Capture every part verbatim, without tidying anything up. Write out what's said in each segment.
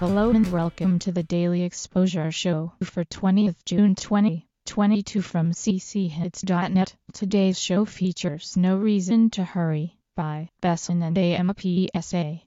Hello and welcome to the Daily Exposure Show for twentieth June twenty twenty-two from c c hits dot net. Today's show features No Reason to Hurry by Besson and A M P S A.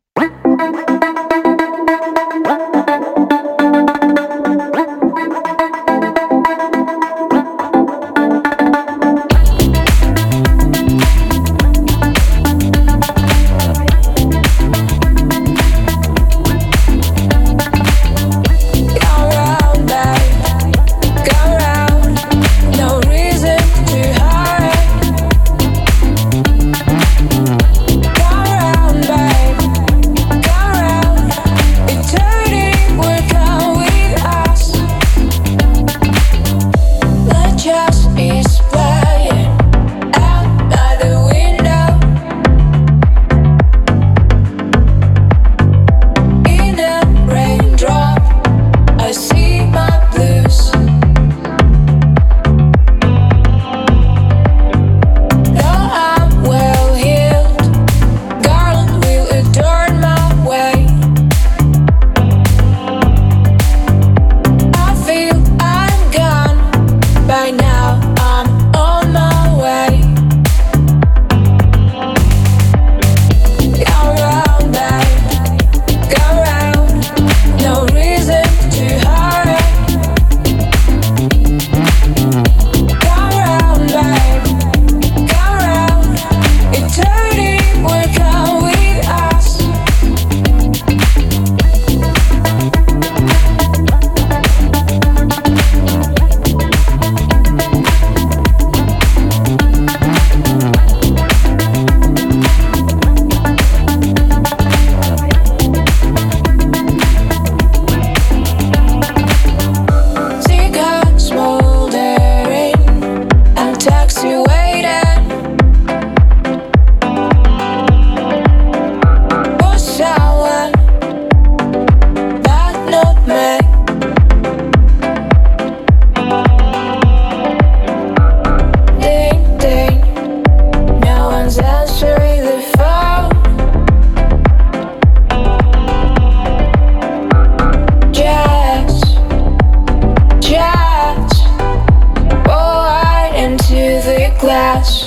Glass.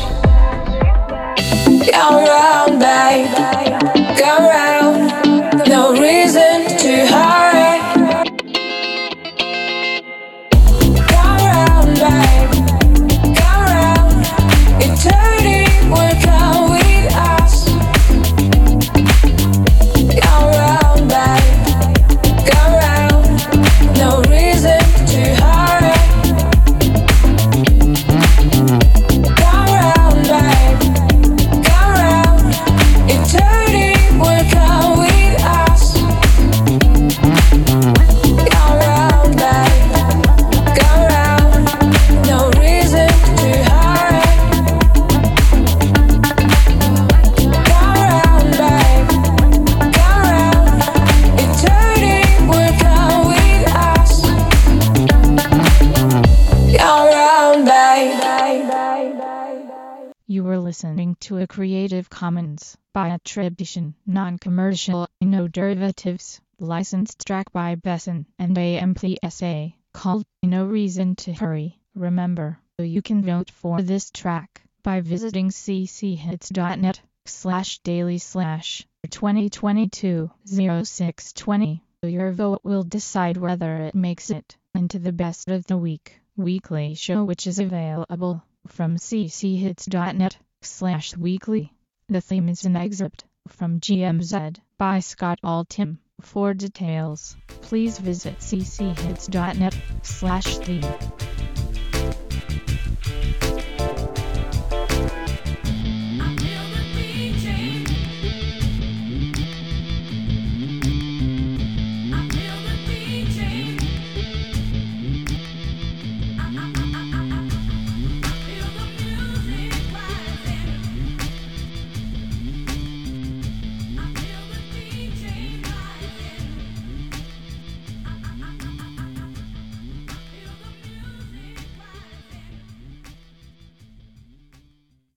Go round, babe. Go round. No reason to hurry. Go round, babe. Go round. Eternity will come with us. Go round, babe. Go round. No reason to hurry. You were listening to a Creative Commons by attribution, non-commercial, no derivatives, licensed track by Besson and A M P S A, called No Reason to Hurry. Remember, you can vote for this track by visiting c c hits dot net slash daily slash twenty twenty-two oh six twenty. Your vote will decide whether it makes it into the best of the week weekly show, which is available from c c hits dot net slash weekly. The theme is an excerpt from G M Z by Scott Altham. For details, please visit c c hits dot net slash theme.